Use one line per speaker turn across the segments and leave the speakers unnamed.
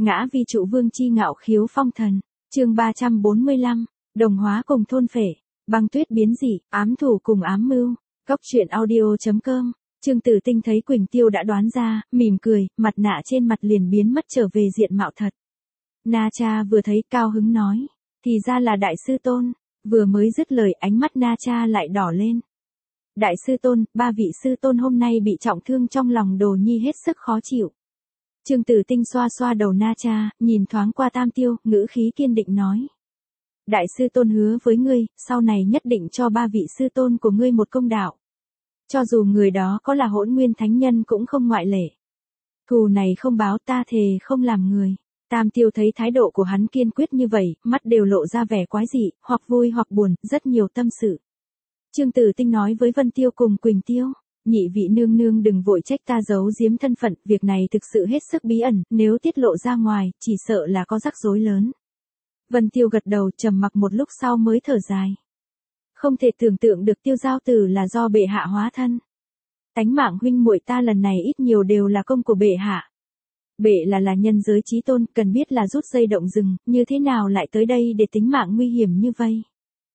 Ngã vi trụ vương chi ngạo khiếu phong thần. Chương 345, đồng hóa cùng thôn phệ, băng tuyết biến dị, ám thủ cùng ám mưu. Cốc truyện audio.com. Trương Tử Tinh thấy Quỳnh Tiêu đã đoán ra, mỉm cười, mặt nạ trên mặt liền biến mất trở về diện mạo thật. Na Cha vừa thấy cao hứng nói, thì ra là đại sư tôn. Vừa mới dứt lời ánh mắt Na Cha lại đỏ lên. Đại sư tôn, ba vị sư tôn hôm nay bị trọng thương, trong lòng Đồ Nhi hết sức khó chịu. Trương Tử Tinh xoa xoa đầu Na Cha, nhìn thoáng qua Tam Tiêu, ngữ khí kiên định nói. Đại sư tôn hứa với ngươi, sau này nhất định cho ba vị sư tôn của ngươi một công đạo. Cho dù người đó có là Hỗn Nguyên Thánh Nhân cũng không ngoại lệ. Thù này không báo, ta thề không làm người. Tam Tiêu thấy thái độ của hắn kiên quyết như vậy, mắt đều lộ ra vẻ quái dị, hoặc vui hoặc buồn, rất nhiều tâm sự. Trương Tử Tinh nói với Vân Tiêu cùng Quỳnh Tiêu, nhị vị nương nương đừng vội trách ta giấu giếm thân phận, việc này thực sự hết sức bí ẩn, nếu tiết lộ ra ngoài, chỉ sợ là có rắc rối lớn. Vân Tiêu gật đầu, trầm mặc một lúc sau mới thở dài. Không thể tưởng tượng được Tiêu Giao Tử là do bệ hạ hóa thân. Tánh mạng huynh muội ta lần này ít nhiều đều là công của bệ hạ. Bệ là nhân giới chí tôn, cần biết là rút dây động rừng, như thế nào lại tới đây để tính mạng nguy hiểm như vây.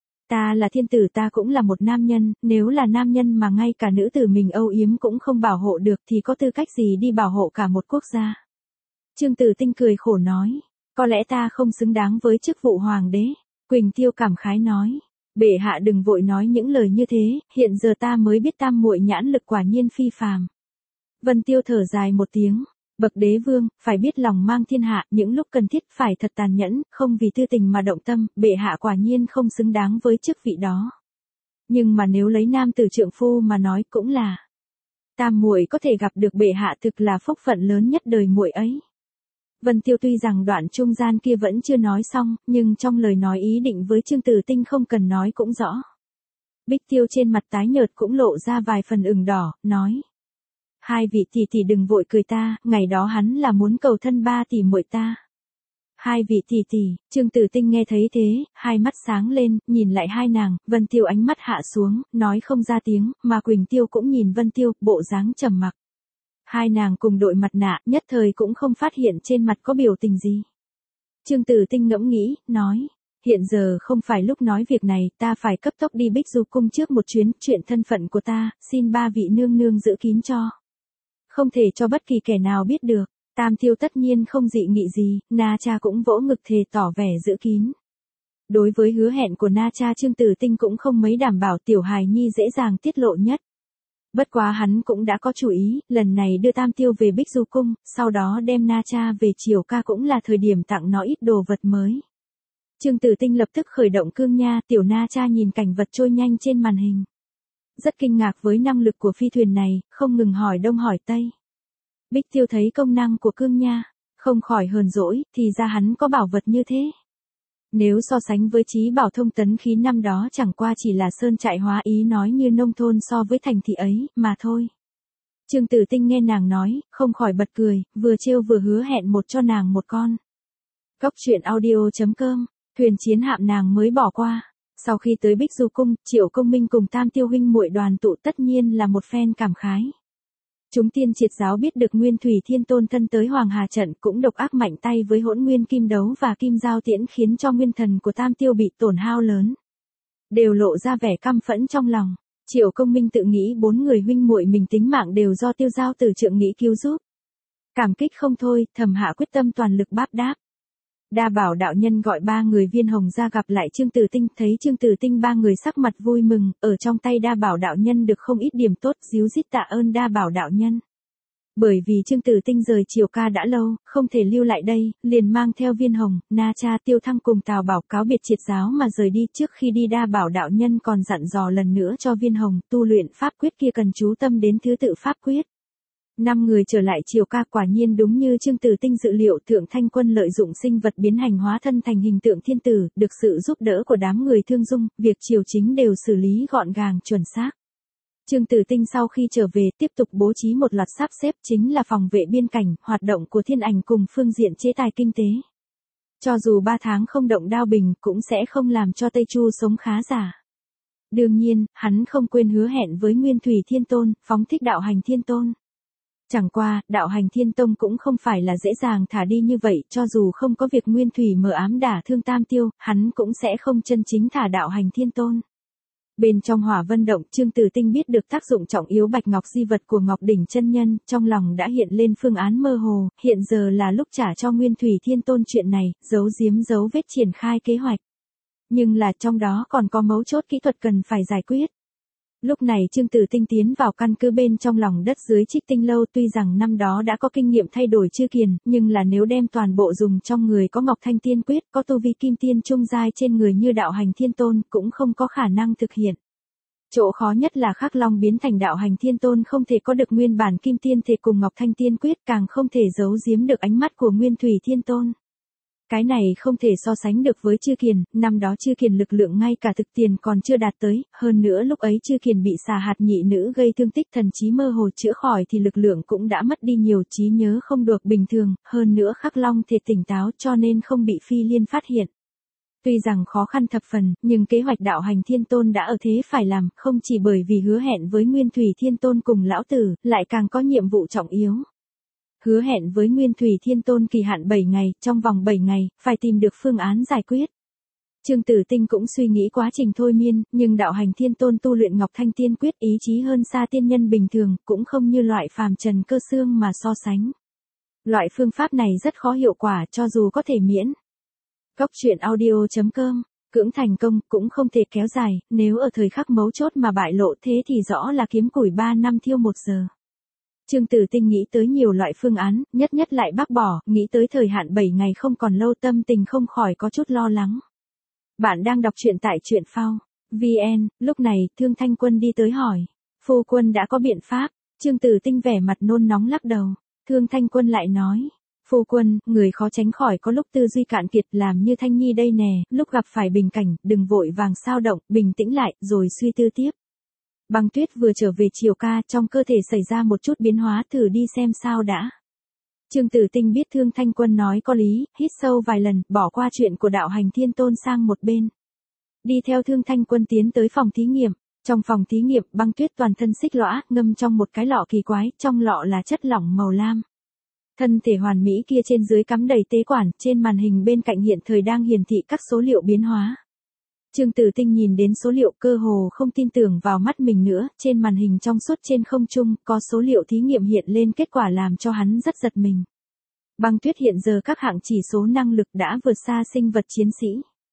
Ta là thiên tử, ta cũng là một nam nhân, nếu là nam nhân mà ngay cả nữ tử mình âu yếm cũng không bảo hộ được thì có tư cách gì đi bảo hộ cả một quốc gia. Trương Tử Tinh cười khổ nói, có lẽ ta không xứng đáng với chức vụ hoàng đế. Quỳnh Tiêu cảm khái nói, bệ hạ đừng vội nói những lời như thế, hiện giờ ta mới biết tam muội nhãn lực quả nhiên phi phàm. Vân Tiêu thở dài một tiếng. Bậc đế vương, phải biết lòng mang thiên hạ, những lúc cần thiết phải thật tàn nhẫn, không vì tư tình mà động tâm, bệ hạ quả nhiên không xứng đáng với chức vị đó. Nhưng mà nếu lấy nam tử trượng phu mà nói cũng là. Tam muội có thể gặp được bệ hạ thực là phúc phận lớn nhất đời muội ấy. Vân Tiêu tuy rằng đoạn trung gian kia vẫn chưa nói xong, nhưng trong lời nói ý định với Trương Tử Tinh không cần nói cũng rõ. Bích Tiêu trên mặt tái nhợt cũng lộ ra vài phần ửng đỏ, nói. Hai vị tỷ tỷ đừng vội cười ta, ngày đó hắn là muốn cầu thân ba tỷ muội ta. Hai vị tỷ tỷ, Trương Tử Tinh nghe thấy thế, hai mắt sáng lên, nhìn lại hai nàng, Vân Tiêu ánh mắt hạ xuống, nói không ra tiếng, mà Quỳnh Tiêu cũng nhìn Vân Tiêu, bộ dáng trầm mặc. Hai nàng cùng đội mặt nạ, nhất thời cũng không phát hiện trên mặt có biểu tình gì. Trương Tử Tinh ngẫm nghĩ, nói, hiện giờ không phải lúc nói việc này, ta phải cấp tốc đi Bích Du cung trước một chuyến, chuyện thân phận của ta, xin ba vị nương nương giữ kín cho. Không thể cho bất kỳ kẻ nào biết được. Tam Tiêu tất nhiên không dị nghị gì, Na Cha cũng vỗ ngực thề tỏ vẻ giữ kín. Đối với hứa hẹn của Na Cha, Trương Tử Tinh cũng không mấy đảm bảo, tiểu hài nhi dễ dàng tiết lộ nhất. Bất quá hắn cũng đã có chủ ý, lần này đưa Tam Tiêu về Bích Du cung, sau đó đem Na Cha về Triều Ca cũng là thời điểm tặng nó ít đồ vật mới. Trương Tử Tinh lập tức khởi động cương nha, tiểu Na Cha nhìn cảnh vật trôi nhanh trên màn hình. Rất kinh ngạc với năng lực của phi thuyền này, không ngừng hỏi đông hỏi tây. Bích Tiêu thấy công năng của cương nha, không khỏi hờn dỗi, thì ra hắn có bảo vật như thế. Nếu so sánh với trí bảo thông tấn khí năm đó chẳng qua chỉ là sơn trại hóa, ý nói như nông thôn so với thành thị ấy, mà thôi. Trương Tử Tinh nghe nàng nói, không khỏi bật cười, vừa trêu vừa hứa hẹn một cho nàng một con. Cốc truyện audio.com, thuyền chiến hạm nàng mới bỏ qua. Sau khi tới Bích Du cung, Triệu Công Minh cùng Tam Tiêu huynh muội đoàn tụ tất nhiên là một phen cảm khái. Chúng tiên triệt giáo biết được Nguyên Thủy Thiên Tôn thân tới Hoàng Hà trận, cũng độc ác mạnh tay với Hỗn Nguyên Kim Đấu và Kim Giao Tiễn, khiến cho nguyên thần của Tam Tiêu bị tổn hao lớn. Đều lộ ra vẻ căm phẫn trong lòng. Triệu Công Minh tự nghĩ bốn người huynh muội mình tính mạng đều do Tiêu Giao Tử trượng nghĩ cứu giúp. Cảm kích không thôi, thầm hạ quyết tâm toàn lực báp đáp. Đa Bảo đạo nhân gọi ba người Viên Hồng ra gặp lại Trương Tử Tinh, thấy Trương Tử Tinh ba người sắc mặt vui mừng, ở trong tay Đa Bảo đạo nhân được không ít điểm tốt, díu dít tạ ơn Đa Bảo đạo nhân. Bởi vì Trương Tử Tinh rời Triều Ca đã lâu, không thể lưu lại đây, liền mang theo Viên Hồng, Na Cha, Tiêu Thăng cùng Tào Bảo cáo biệt triệt giáo mà rời đi. Trước khi đi, Đa Bảo đạo nhân còn dặn dò lần nữa cho Viên Hồng, tu luyện pháp quyết kia cần chú tâm đến thứ tự pháp quyết. 5 người trở lại Triều Ca, quả nhiên đúng như Trương Tử Tinh dự liệu, Thượng Thanh Quân lợi dụng sinh vật biến hành hóa thân thành hình tượng thiên tử, được sự giúp đỡ của đám người Thương Dung, việc triều chính đều xử lý gọn gàng chuẩn xác. Trương Tử Tinh sau khi trở về tiếp tục bố trí một loạt sắp xếp, chính là phòng vệ biên cảnh, hoạt động của Thiên Ảnh cùng phương diện chế tài kinh tế. Cho dù 3 tháng không động đao bình cũng sẽ không làm cho Tây Chu sống khá giả. Đương nhiên, hắn không quên hứa hẹn với Nguyên Thủy Thiên Tôn, phóng thích đạo hành thiên tôn. Chẳng qua, đạo hành Thiên Tông cũng không phải là dễ dàng thả đi như vậy, cho dù không có việc Nguyên Thủy mờ ám đả thương Tam Tiêu, hắn cũng sẽ không chân chính thả đạo hành Thiên Tôn. Bên trong Hỏa Vân Động, Trương Tử Tinh biết được tác dụng trọng yếu bạch ngọc di vật của Ngọc Đỉnh chân nhân, trong lòng đã hiện lên phương án mơ hồ, hiện giờ là lúc trả cho Nguyên Thủy Thiên Tôn chuyện này, giấu giếm dấu vết triển khai kế hoạch. Nhưng là trong đó còn có mấu chốt kỹ thuật cần phải giải quyết. Lúc này Trương Tử Tinh tiến vào căn cứ bên trong lòng đất dưới Trích Tinh Lâu, tuy rằng năm đó đã có kinh nghiệm thay đổi Chư Kiền, nhưng là nếu đem toàn bộ dùng trong người có Ngọc Thanh Tiên Quyết, có tu vi kim tiên trung giai trên người như đạo hành Thiên Tôn, cũng không có khả năng thực hiện. Chỗ khó nhất là Khắc Long biến thành đạo hành Thiên Tôn không thể có được nguyên bản kim tiên thể cùng Ngọc Thanh Tiên Quyết, càng không thể giấu giếm được ánh mắt của Nguyên Thủy Thiên Tôn. Cái này không thể so sánh được với Chư Kiền, năm đó Chư Kiền lực lượng ngay cả thực tiền còn chưa đạt tới, hơn nữa lúc ấy Chư Kiền bị xà hạt nhị nữ gây thương tích thần trí mơ hồ chữa khỏi thì lực lượng cũng đã mất đi nhiều, trí nhớ không được bình thường, hơn nữa Khắc Long thể tỉnh táo cho nên không bị Phi Liên phát hiện. Tuy rằng khó khăn thập phần, nhưng kế hoạch đạo hành Thiên Tôn đã ở thế phải làm, không chỉ bởi vì hứa hẹn với Nguyên Thủy Thiên Tôn cùng lão tử, lại càng có nhiệm vụ trọng yếu. Hứa hẹn với Nguyên Thủy Thiên Tôn kỳ hạn 7 ngày, trong vòng 7 ngày, phải tìm được phương án giải quyết. Trương Tử Tinh cũng suy nghĩ quá trình thôi miên, nhưng đạo hành Thiên Tôn tu luyện Ngọc Thanh Tiên Quyết ý chí hơn xa tiên nhân bình thường, cũng không như loại phàm trần cơ xương mà so sánh. Loại phương pháp này rất khó hiệu quả cho dù có thể miễn. Cốc truyện audio.com, cưỡng thành công cũng không thể kéo dài, nếu ở thời khắc mấu chốt mà bại lộ thế thì rõ là kiếm củi 3 năm thiêu 1 giờ. Trương Tử Tinh nghĩ tới nhiều loại phương án, nhất lại bác bỏ, nghĩ tới thời hạn 7 ngày không còn lâu, tâm tình không khỏi có chút lo lắng. Bạn đang đọc truyện tại truyện phao VN, lúc này, Thương Thanh Quân đi tới hỏi. Phu quân đã có biện pháp, Trương Tử Tinh vẻ mặt nôn nóng lắc đầu. Thương Thanh Quân lại nói. Phu quân, người khó tránh khỏi có lúc tư duy cạn kiệt, làm như Thanh Nhi đây nè, lúc gặp phải bình cảnh, đừng vội vàng xao động, bình tĩnh lại, rồi suy tư tiếp. Băng Tuyết vừa trở về chiều ca, trong cơ thể xảy ra một chút biến hóa, thử đi xem sao đã. Trương Tử Tinh biết Thương Thanh Quân nói có lý, hít sâu vài lần, bỏ qua chuyện của đạo hành Thiên Tôn sang một bên. Đi theo Thương Thanh Quân tiến tới phòng thí nghiệm. Trong phòng thí nghiệm, Băng Tuyết toàn thân xích lõa, ngâm trong một cái lọ kỳ quái, trong lọ là chất lỏng màu lam. Thân thể hoàn mỹ kia trên dưới cắm đầy tế quản, trên màn hình bên cạnh hiện thời đang hiển thị các số liệu biến hóa. Trương Tử Tinh nhìn đến số liệu cơ hồ không tin tưởng vào mắt mình nữa, trên màn hình trong suốt trên không trung, có số liệu thí nghiệm hiện lên, kết quả làm cho hắn rất giật mình. Băng Tuyết hiện giờ các hạng chỉ số năng lực đã vượt xa sinh vật chiến sĩ.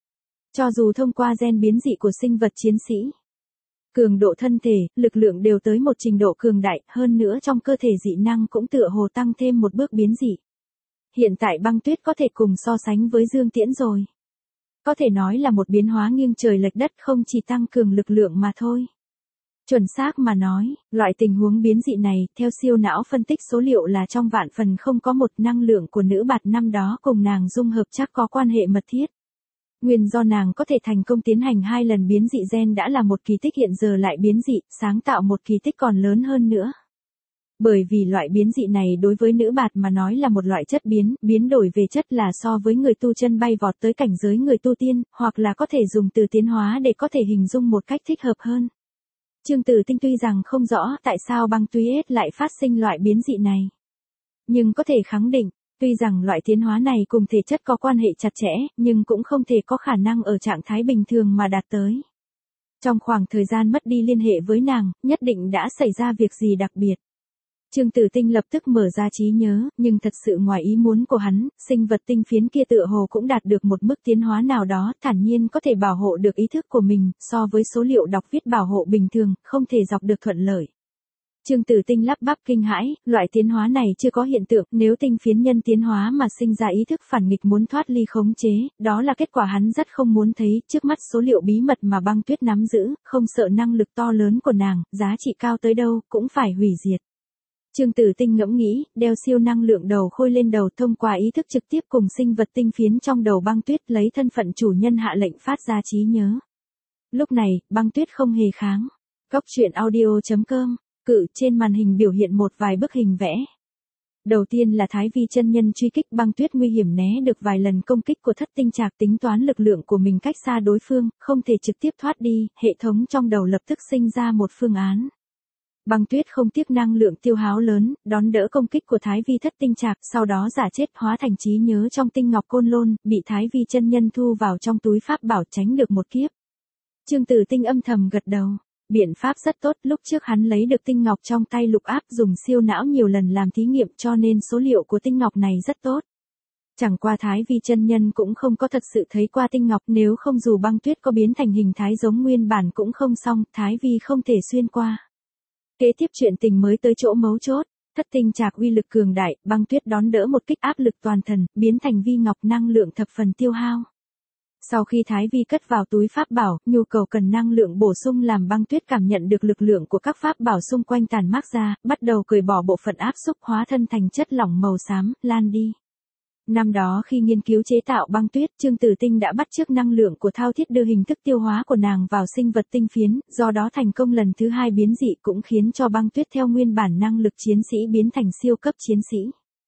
Cho dù thông qua gen biến dị của sinh vật chiến sĩ, cường độ thân thể, lực lượng đều tới một trình độ cường đại, hơn nữa trong cơ thể dị năng cũng tựa hồ tăng thêm một bước biến dị. Hiện tại Băng Tuyết có thể cùng so sánh với Dương Tiễn rồi. Có thể nói là một biến hóa nghiêng trời lệch đất, không chỉ tăng cường lực lượng mà thôi. Chuẩn xác mà nói, loại tình huống biến dị này, theo siêu não phân tích số liệu là trong vạn phần không có một, năng lượng của nữ bạt năm đó cùng nàng dung hợp chắc có quan hệ mật thiết. Nguyên do nàng có thể thành công tiến hành 2 lần biến dị gen đã là một kỳ tích, hiện giờ lại biến dị, sáng tạo một kỳ tích còn lớn hơn nữa. Bởi vì loại biến dị này đối với nữ bạt mà nói là một loại chất biến đổi về chất, là so với người tu chân bay vọt tới cảnh giới người tu tiên, hoặc là có thể dùng từ tiến hóa để có thể hình dung một cách thích hợp hơn. Trương Tử Tinh tuy rằng không rõ tại sao Băng Tuyết lại phát sinh loại biến dị này, nhưng có thể khẳng định, tuy rằng loại tiến hóa này cùng thể chất có quan hệ chặt chẽ, nhưng cũng không thể có khả năng ở trạng thái bình thường mà đạt tới. Trong khoảng thời gian mất đi liên hệ với nàng, nhất định đã xảy ra việc gì đặc biệt. Trương Tử Tinh lập tức mở ra trí nhớ, nhưng thật sự ngoài ý muốn của hắn, sinh vật tinh phiến kia tựa hồ cũng đạt được một mức tiến hóa nào đó, thản nhiên có thể bảo hộ được ý thức của mình, so với số liệu đọc viết bảo hộ bình thường, không thể dọc được thuận lợi. Trương Tử Tinh lắp bắp kinh hãi, loại tiến hóa này chưa có hiện tượng, nếu tinh phiến nhân tiến hóa mà sinh ra ý thức phản nghịch muốn thoát ly khống chế, đó là kết quả hắn rất không muốn thấy, trước mắt số liệu bí mật mà Băng Tuyết nắm giữ, không sợ năng lực to lớn của nàng, giá trị cao tới đâu, cũng phải hủy diệt. Trương Tử Tinh ngẫm nghĩ, đeo siêu năng lượng đầu khôi lên đầu, thông qua ý thức trực tiếp cùng sinh vật tinh phiến trong đầu Băng Tuyết, lấy thân phận chủ nhân hạ lệnh phát ra trí nhớ. Lúc này, Băng Tuyết không hề kháng. Cốc truyện audio.com, cự trên màn hình biểu hiện một vài bức hình vẽ. Đầu tiên là Thái Vi chân nhân truy kích, Băng Tuyết nguy hiểm né được vài lần công kích của Thất Tinh Trạc, tính toán lực lượng của mình cách xa đối phương, không thể trực tiếp thoát đi, hệ thống trong đầu lập tức sinh ra một phương án. Băng Tuyết không tiếc năng lượng tiêu hao lớn, đón đỡ công kích của Thái Vi thất tinh trạc, sau đó giả chết hóa thành trí nhớ trong tinh ngọc côn lôn, bị Thái Vi chân nhân thu vào trong túi pháp bảo tránh được một kiếp. Trương Tử Tinh âm thầm gật đầu. Biện pháp rất tốt, lúc trước hắn lấy được tinh ngọc trong tay Lục Áp dùng siêu não nhiều lần làm thí nghiệm cho nên số liệu của tinh ngọc này rất tốt. Chẳng qua Thái Vi chân nhân cũng không có thật sự thấy qua tinh ngọc, nếu không dù Băng Tuyết có biến thành hình thái giống nguyên bản cũng không xong, Thái Vi không thể xuyên qua. Kế tiếp chuyện tình mới tới chỗ mấu chốt, thất tinh trạc uy lực cường đại, Băng Tuyết đón đỡ một kích áp lực toàn thần, biến thành vi ngọc năng lượng thập phần tiêu hao. Sau khi Thái Vi cất vào túi pháp bảo, nhu cầu cần năng lượng bổ sung làm Băng Tuyết cảm nhận được lực lượng của các pháp bảo xung quanh tàn mát ra, bắt đầu cởi bỏ bộ phận áp xúc hóa thân thành chất lỏng màu xám, lan đi. Năm đó khi nghiên cứu chế tạo băng tuyết, Trương Tử Tinh đã bắt chước năng lượng của thao thiết đưa hình thức tiêu hóa của nàng vào sinh vật tinh phiến, do đó thành công lần thứ 2 biến dị cũng khiến cho băng tuyết theo nguyên bản năng lực chiến sĩ biến thành siêu cấp chiến sĩ.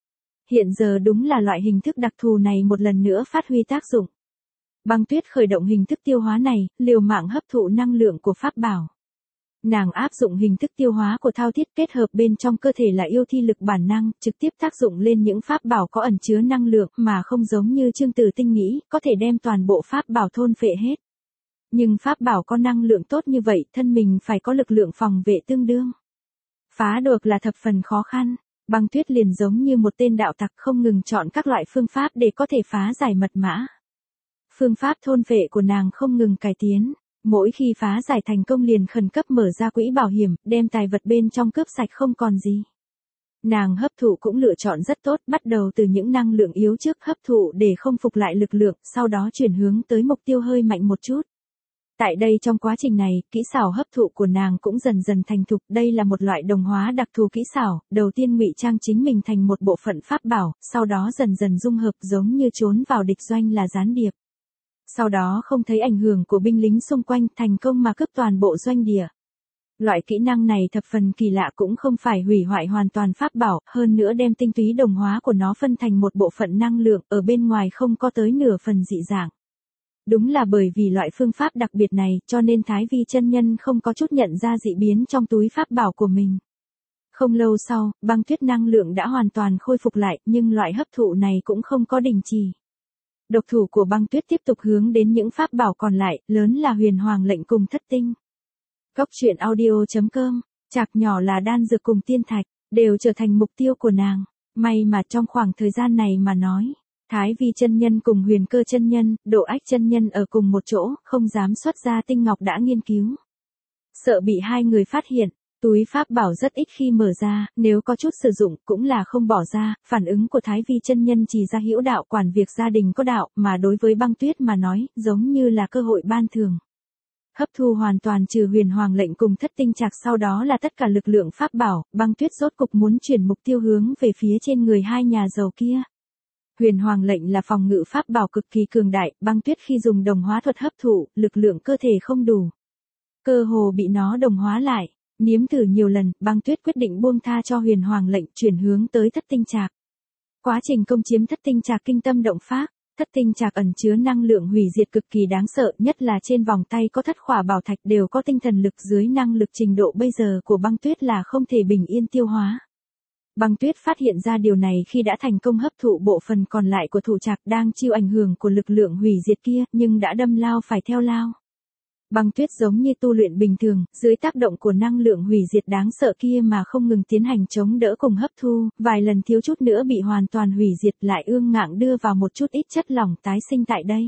Hiện giờ đúng là loại hình thức đặc thù này một lần nữa phát huy tác dụng. Băng tuyết khởi động hình thức tiêu hóa này, liều mạng hấp thụ năng lượng của pháp bảo. Nàng áp dụng hình thức tiêu hóa của thao thiết kết hợp bên trong cơ thể là yêu thi lực bản năng, trực tiếp tác dụng lên những pháp bảo có ẩn chứa năng lượng mà không giống như Trương Tử Tinh nghĩ, có thể đem toàn bộ pháp bảo thôn phệ hết. Nhưng pháp bảo có năng lượng tốt như vậy, thân mình phải có lực lượng phòng vệ tương đương. Phá được là thập phần khó khăn, Băng Tuyết liền giống như một tên đạo tặc không ngừng chọn các loại phương pháp để có thể phá giải mật mã. Phương pháp thôn phệ của nàng không ngừng cải tiến. Mỗi khi phá giải thành công liền khẩn cấp mở ra quỹ bảo hiểm, đem tài vật bên trong cướp sạch không còn gì. Nàng hấp thụ cũng lựa chọn rất tốt, bắt đầu từ những năng lượng yếu trước hấp thụ để không phục lại lực lượng, sau đó chuyển hướng tới mục tiêu hơi mạnh một chút. Tại đây trong quá trình này, kỹ xảo hấp thụ của nàng cũng dần dần thành thục, đây là một loại đồng hóa đặc thù kỹ xảo, đầu tiên ngụy trang chính mình thành một bộ phận pháp bảo, sau đó dần dần dung hợp giống như trốn vào địch doanh là gián điệp. Sau đó không thấy ảnh hưởng của binh lính xung quanh thành công mà cướp toàn bộ doanh địa. Loại kỹ năng này thập phần kỳ lạ cũng không phải hủy hoại hoàn toàn pháp bảo, hơn nữa đem tinh túy đồng hóa của nó phân thành một bộ phận năng lượng ở bên ngoài không có tới nửa phần dị dạng. Đúng là bởi vì loại phương pháp đặc biệt này cho nên Thái Vi chân nhân không có chút nhận ra dị biến trong túi pháp bảo của mình. Không lâu sau, băng tuyết năng lượng đã hoàn toàn khôi phục lại nhưng loại hấp thụ này cũng không có đình chỉ. Độc thủ của băng tuyết tiếp tục hướng đến những pháp bảo còn lại, lớn là huyền hoàng lệnh cùng thất tinh. Góc truyện audio.com, chạc nhỏ là đan dược cùng tiên thạch, đều trở thành mục tiêu của nàng. May mà trong khoảng thời gian này mà nói, Thái Vi chân nhân cùng Huyền Cơ chân nhân, Độ Ách chân nhân ở cùng một chỗ, không dám xuất ra tinh ngọc đã nghiên cứu. Sợ bị hai người phát hiện. Túi pháp bảo rất ít khi mở ra, nếu có chút sử dụng cũng là không bỏ ra, phản ứng của Thái Vi chân nhân chỉ ra hữu đạo quản việc gia đình có đạo, mà đối với băng tuyết mà nói, giống như là cơ hội ban thường. Hấp thu hoàn toàn trừ huyền hoàng lệnh cùng thất tinh trạc sau đó là tất cả lực lượng pháp bảo, băng tuyết rốt cục muốn chuyển mục tiêu hướng về phía trên người hai nhà giàu kia. Huyền hoàng lệnh là phòng ngự pháp bảo cực kỳ cường đại, băng tuyết khi dùng đồng hóa thuật hấp thụ, lực lượng cơ thể không đủ. Cơ hồ bị nó đồng hóa lại. Nếm thử nhiều lần, băng tuyết quyết định buông tha cho huyền hoàng lệnh chuyển hướng tới thất tinh trạc. Quá trình công chiếm thất tinh trạc kinh tâm động phách, thất tinh trạc ẩn chứa năng lượng hủy diệt cực kỳ đáng sợ, nhất là trên vòng tay có thất khỏa bảo thạch đều có tinh thần lực dưới năng lực trình độ bây giờ của băng tuyết là không thể bình yên tiêu hóa. Băng tuyết phát hiện ra điều này khi đã thành công hấp thụ bộ phận còn lại của thủ trạc đang chịu ảnh hưởng của lực lượng hủy diệt kia, nhưng đã đâm lao phải theo lao. Băng tuyết giống như tu luyện bình thường, dưới tác động của năng lượng hủy diệt đáng sợ kia mà không ngừng tiến hành chống đỡ cùng hấp thu, vài lần thiếu chút nữa bị hoàn toàn hủy diệt lại ương ngạnh đưa vào một chút ít chất lỏng tái sinh tại đây.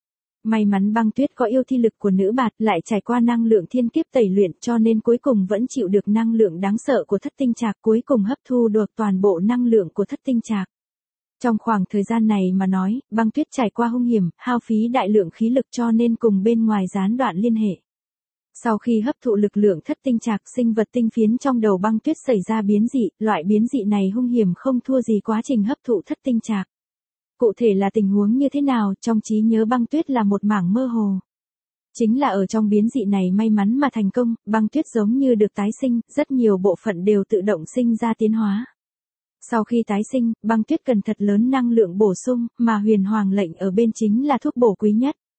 May mắn băng tuyết có yêu thi lực của nữ bạt lại trải qua năng lượng thiên kiếp tẩy luyện cho nên cuối cùng vẫn chịu được năng lượng đáng sợ của thất tinh trạc cuối cùng hấp thu được toàn bộ năng lượng của thất tinh trạc. Trong khoảng thời gian này mà nói, băng tuyết trải qua hung hiểm, hao phí đại lượng khí lực cho nên cùng bên ngoài gián đoạn liên hệ. Sau khi hấp thụ lực lượng thất tinh trạc sinh vật tinh phiến trong đầu băng tuyết xảy ra biến dị, loại biến dị này hung hiểm không thua gì quá trình hấp thụ thất tinh trạc. Cụ thể là tình huống như thế nào, trong trí nhớ băng tuyết là một mảng mơ hồ. Chính là ở trong biến dị này may mắn mà thành công, băng tuyết giống như được tái sinh, rất nhiều bộ phận đều tự động sinh ra tiến hóa. Sau khi tái sinh, băng tuyết cần thật lớn năng lượng bổ sung, mà huyền hoàng lệnh ở bên chính là thuốc bổ quý nhất.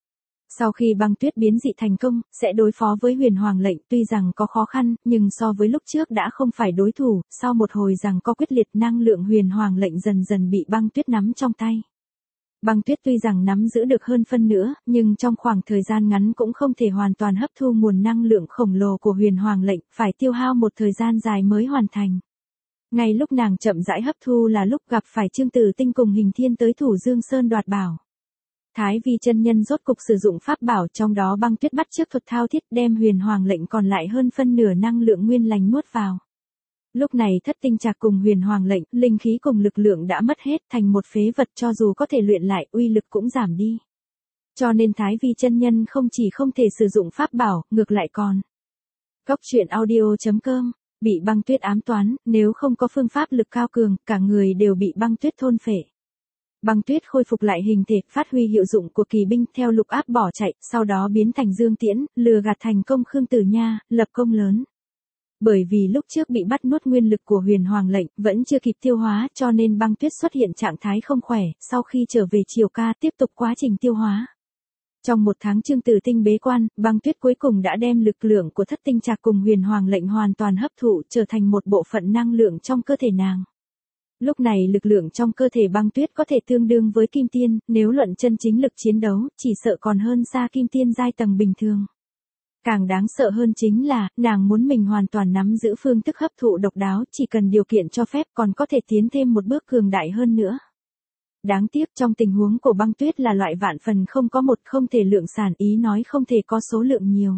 Sau khi băng tuyết biến dị thành công, sẽ đối phó với huyền hoàng lệnh tuy rằng có khó khăn, nhưng so với lúc trước đã không phải đối thủ, sau một hồi rằng có quyết liệt năng lượng huyền hoàng lệnh dần dần bị băng tuyết nắm trong tay. Băng tuyết tuy rằng nắm giữ được hơn phân nữa, nhưng trong khoảng thời gian ngắn cũng không thể hoàn toàn hấp thu nguồn năng lượng khổng lồ của huyền hoàng lệnh, phải tiêu hao một thời gian dài mới hoàn thành. Ngay lúc nàng chậm rãi hấp thu là lúc gặp phải Trương Tử Tinh cùng Hình Thiên tới Thủ Dương Sơn đoạt bảo. Thái Vi chân nhân rốt cục sử dụng pháp bảo, trong đó băng tuyết bắt chước thuật thao thiết đem huyền hoàng lệnh còn lại hơn phân nửa năng lượng nguyên lành nuốt vào. Lúc này thất tinh trạc cùng huyền hoàng lệnh, linh khí cùng lực lượng đã mất hết thành một phế vật, cho dù có thể luyện lại uy lực cũng giảm đi. Cho nên Thái Vi chân nhân không chỉ không thể sử dụng pháp bảo, ngược lại còn. Cốc truyện audio.com, bị băng tuyết ám toán, nếu không có phương pháp lực cao cường, cả người đều bị băng tuyết thôn phệ. Băng tuyết khôi phục lại hình thể, phát huy hiệu dụng của kỳ binh, theo lục áp bỏ chạy, sau đó biến thành Dương Tiễn, lừa gạt thành công Khương Tử Nha, lập công lớn. Bởi vì lúc trước bị bắt nuốt nguyên lực của huyền hoàng lệnh, vẫn chưa kịp tiêu hóa, cho nên băng tuyết xuất hiện trạng thái không khỏe, sau khi trở về Triều Ca tiếp tục quá trình tiêu hóa. Trong một tháng Trương Tử Tinh bế quan, băng tuyết cuối cùng đã đem lực lượng của thất tinh trạc cùng huyền hoàng lệnh hoàn toàn hấp thụ, trở thành một bộ phận năng lượng trong cơ thể nàng. Lúc này lực lượng trong cơ thể băng tuyết có thể tương đương với kim tiên, nếu luận chân chính lực chiến đấu, chỉ sợ còn hơn xa kim tiên giai tầng bình thường. Càng đáng sợ hơn chính là, nàng muốn mình hoàn toàn nắm giữ phương thức hấp thụ độc đáo, chỉ cần điều kiện cho phép còn có thể tiến thêm một bước cường đại hơn nữa. Đáng tiếc trong tình huống của băng tuyết là loại vạn phần không có một, không thể lượng sản, ý nói không thể có số lượng nhiều.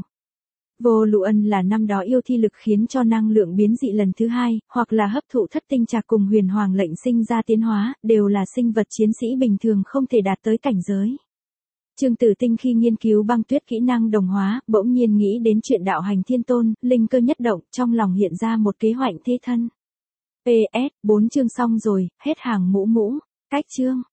Vô Lụ Ân là năm đó yêu thi lực khiến cho năng lượng biến dị lần thứ hai, hoặc là hấp thụ thất tinh trạc cùng huyền hoàng lệnh sinh ra tiến hóa, đều là sinh vật chiến sĩ bình thường không thể đạt tới cảnh giới. Trương Tử Tinh khi nghiên cứu băng tuyết kỹ năng đồng hóa, bỗng nhiên nghĩ đến chuyện đạo hành thiên tôn, linh cơ nhất động, trong lòng hiện ra một kế hoạch thế thân. PS, 4 chương xong rồi, hết hàng mũ. Cách chương.